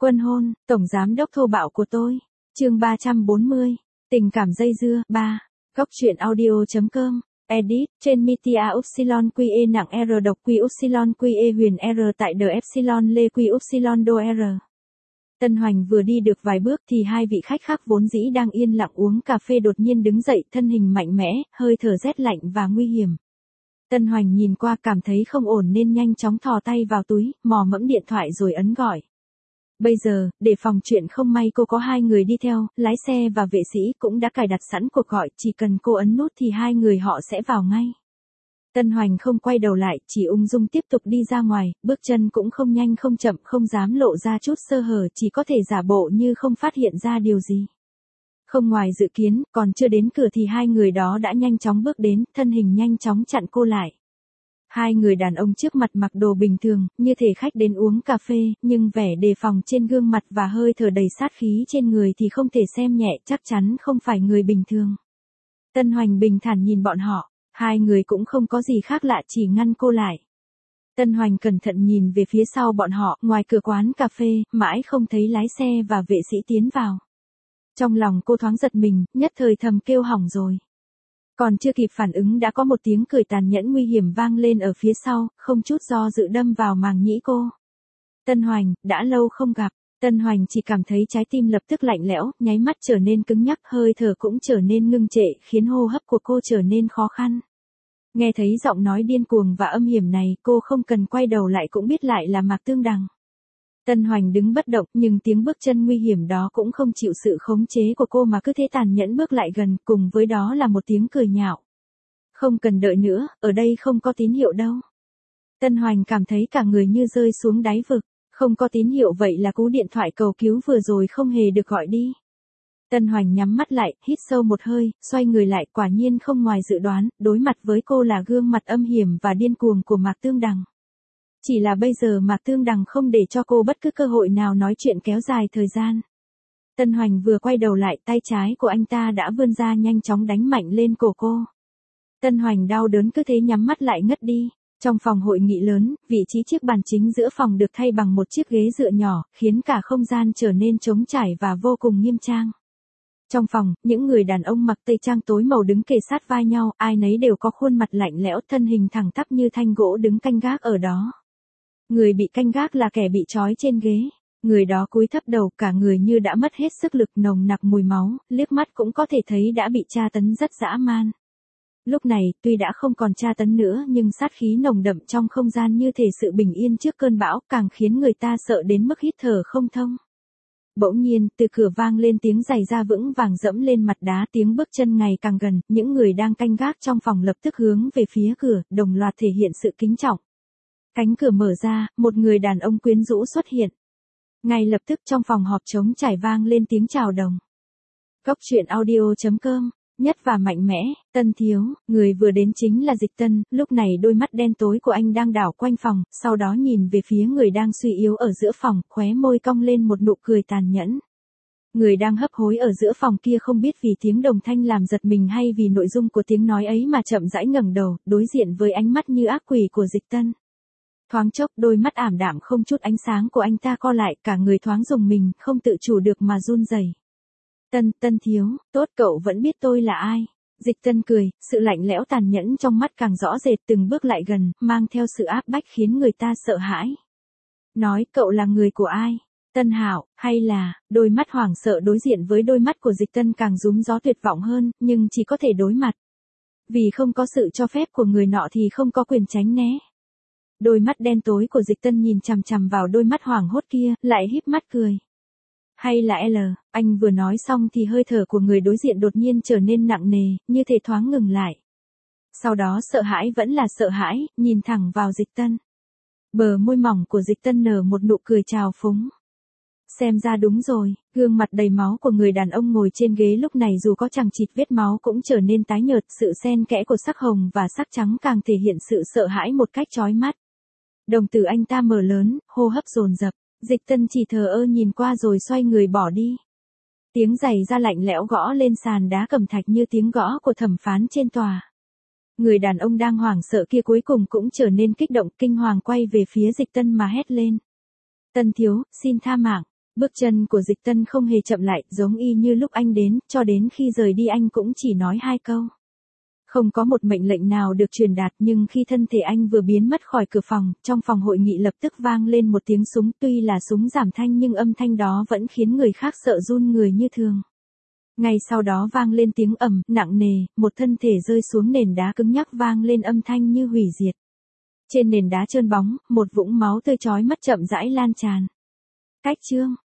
Quân hôn, tổng giám đốc thô bạo của tôi. Chương 340. Tình cảm dây dưa. 3. Góc truyện audio.com. Edit. Trên Mitia Upsilon QE nặng R độc Q Upsilon QE huyền R tại The Epsilon Lê Q Upsilon đô R. Tân Hoành vừa đi được vài bước thì hai vị khách khác vốn dĩ đang yên lặng uống cà phê đột nhiên đứng dậy, thân hình mạnh mẽ, hơi thở rét lạnh và nguy hiểm. Tân Hoành nhìn qua cảm thấy không ổn nên nhanh chóng thò tay vào túi, mò mẫm điện thoại rồi ấn gọi. Bây giờ, để phòng chuyện không may cô có hai người đi theo, lái xe và vệ sĩ cũng đã cài đặt sẵn cuộc gọi, chỉ cần cô ấn nút thì hai người họ sẽ vào ngay. Tân Hoành không quay đầu lại, chỉ ung dung tiếp tục đi ra ngoài, bước chân cũng không nhanh không chậm, không dám lộ ra chút sơ hở, chỉ có thể giả bộ như không phát hiện ra điều gì. Không ngoài dự kiến, còn chưa đến cửa thì hai người đó đã nhanh chóng bước đến, thân hình nhanh chóng chặn cô lại. Hai người đàn ông trước mặt mặc đồ bình thường, như thể khách đến uống cà phê, nhưng vẻ đề phòng trên gương mặt và hơi thở đầy sát khí trên người thì không thể xem nhẹ, chắc chắn không phải người bình thường. Tân Hoành bình thản nhìn bọn họ, hai người cũng không có gì khác lạ, chỉ ngăn cô lại. Tân Hoành cẩn thận nhìn về phía sau bọn họ, ngoài cửa quán cà phê, mãi không thấy lái xe và vệ sĩ tiến vào. Trong lòng cô thoáng giật mình, nhất thời thầm kêu hỏng rồi. Còn chưa kịp phản ứng đã có một tiếng cười tàn nhẫn nguy hiểm vang lên ở phía sau, không chút do dự đâm vào màng nhĩ cô. Tân Hoành, đã lâu không gặp. Tân Hoành chỉ cảm thấy trái tim lập tức lạnh lẽo, nháy mắt trở nên cứng nhắc, hơi thở cũng trở nên ngưng trệ, khiến hô hấp của cô trở nên khó khăn. Nghe thấy giọng nói điên cuồng và âm hiểm này, cô không cần quay đầu lại cũng biết lại là Mạc Tương Đằng. Tân Hoành đứng bất động, nhưng tiếng bước chân nguy hiểm đó cũng không chịu sự khống chế của cô mà cứ thế tàn nhẫn bước lại gần, cùng với đó là một tiếng cười nhạo. Không cần đợi nữa, ở đây không có tín hiệu đâu. Tân Hoành cảm thấy cả người như rơi xuống đáy vực, không có tín hiệu vậy là cú điện thoại cầu cứu vừa rồi không hề được gọi đi. Tân Hoành nhắm mắt lại, hít sâu một hơi, xoay người lại, quả nhiên không ngoài dự đoán, đối mặt với cô là gương mặt âm hiểm và điên cuồng của Mạc Tương Đằng. Chỉ là bây giờ Mạc Tương Đằng không để cho cô bất cứ cơ hội nào nói chuyện kéo dài thời gian. Tân Hoành vừa quay đầu lại, tay trái của anh ta đã vươn ra nhanh chóng đánh mạnh lên cổ cô. Tân Hoành đau đớn cứ thế nhắm mắt lại ngất đi. Trong phòng hội nghị lớn, vị trí chiếc bàn chính giữa phòng được thay bằng một chiếc ghế dựa nhỏ, khiến cả không gian trở nên trống trải và vô cùng nghiêm trang. Trong phòng, những người đàn ông mặc tây trang tối màu đứng kề sát vai nhau, ai nấy đều có khuôn mặt lạnh lẽo, thân hình thẳng tắp như thanh gỗ đứng canh gác ở đó. Người bị canh gác là kẻ bị trói trên ghế. Người đó cúi thấp đầu, cả người như đã mất hết sức lực, nồng nặc mùi máu, liếc mắt cũng có thể thấy đã bị tra tấn rất dã man. Lúc này, tuy đã không còn tra tấn nữa nhưng sát khí nồng đậm trong không gian như thể sự bình yên trước cơn bão, càng khiến người ta sợ đến mức hít thở không thông. Bỗng nhiên, từ cửa vang lên tiếng giày da vững vàng dẫm lên mặt đá, tiếng bước chân ngày càng gần, những người đang canh gác trong phòng lập tức hướng về phía cửa, đồng loạt thể hiện sự kính trọng. Cánh cửa mở ra, một người đàn ông quyến rũ xuất hiện. Ngay lập tức trong phòng họp trống trải vang lên tiếng chào đồng. Góc truyện audio.com. Nhất và mạnh mẽ, Tân thiếu, người vừa đến chính là Dịch Tân, lúc này đôi mắt đen tối của anh đang đảo quanh phòng, sau đó nhìn về phía người đang suy yếu ở giữa phòng, khóe môi cong lên một nụ cười tàn nhẫn. Người đang hấp hối ở giữa phòng kia không biết vì tiếng đồng thanh làm giật mình hay vì nội dung của tiếng nói ấy mà chậm rãi ngẩng đầu, đối diện với ánh mắt như ác quỷ của Dịch Tân. Thoáng chốc, đôi mắt ảm đạm không chút ánh sáng của anh ta co lại, cả người thoáng rùng mình, không tự chủ được mà run rẩy. Tân thiếu, tốt, cậu vẫn biết tôi là ai. Dịch Tân cười, sự lạnh lẽo tàn nhẫn trong mắt càng rõ rệt, từng bước lại gần, mang theo sự áp bách khiến người ta sợ hãi. Nói, cậu là người của ai? Tân Hạo, hay là, đôi mắt hoảng sợ đối diện với đôi mắt của Dịch Tân càng rúm gió tuyệt vọng hơn, nhưng chỉ có thể đối mặt. Vì không có sự cho phép của người nọ thì không có quyền tránh né. Đôi mắt đen tối của Dịch Tân nhìn chằm chằm vào đôi mắt hoảng hốt kia, lại híp mắt cười. Hay là L, anh vừa nói xong thì hơi thở của người đối diện đột nhiên trở nên nặng nề, như thể thoáng ngừng lại. Sau đó sợ hãi vẫn là sợ hãi, nhìn thẳng vào Dịch Tân. Bờ môi mỏng của Dịch Tân nở một nụ cười trào phúng. Xem ra đúng rồi, gương mặt đầy máu của người đàn ông ngồi trên ghế lúc này dù có chằng chịt vết máu cũng trở nên tái nhợt, sự xen kẽ của sắc hồng và sắc trắng càng thể hiện sự sợ hãi một cách chói mắt. Đồng tử anh ta mở lớn, hô hấp dồn dập. Dịch Tân chỉ thờ ơ nhìn qua rồi xoay người bỏ đi. Tiếng giày da lạnh lẽo gõ lên sàn đá cẩm thạch như tiếng gõ của thẩm phán trên tòa. Người đàn ông đang hoảng sợ kia cuối cùng cũng trở nên kích động, kinh hoàng quay về phía Dịch Tân mà hét lên. Tân thiếu, xin tha mạng. Bước chân của Dịch Tân không hề chậm lại, giống y như lúc anh đến, cho đến khi rời đi anh cũng chỉ nói 2 câu. Không có một mệnh lệnh nào được truyền đạt, nhưng khi thân thể anh vừa biến mất khỏi cửa phòng, trong phòng hội nghị lập tức vang lên một tiếng súng, tuy là súng giảm thanh nhưng âm thanh đó vẫn khiến người khác sợ run người như thường. Ngay sau đó vang lên tiếng ầm, nặng nề, một thân thể rơi xuống nền đá cứng nhắc vang lên âm thanh như hủy diệt. Trên nền đá trơn bóng, một vũng máu tươi chói mắt chậm rãi lan tràn. Cách chương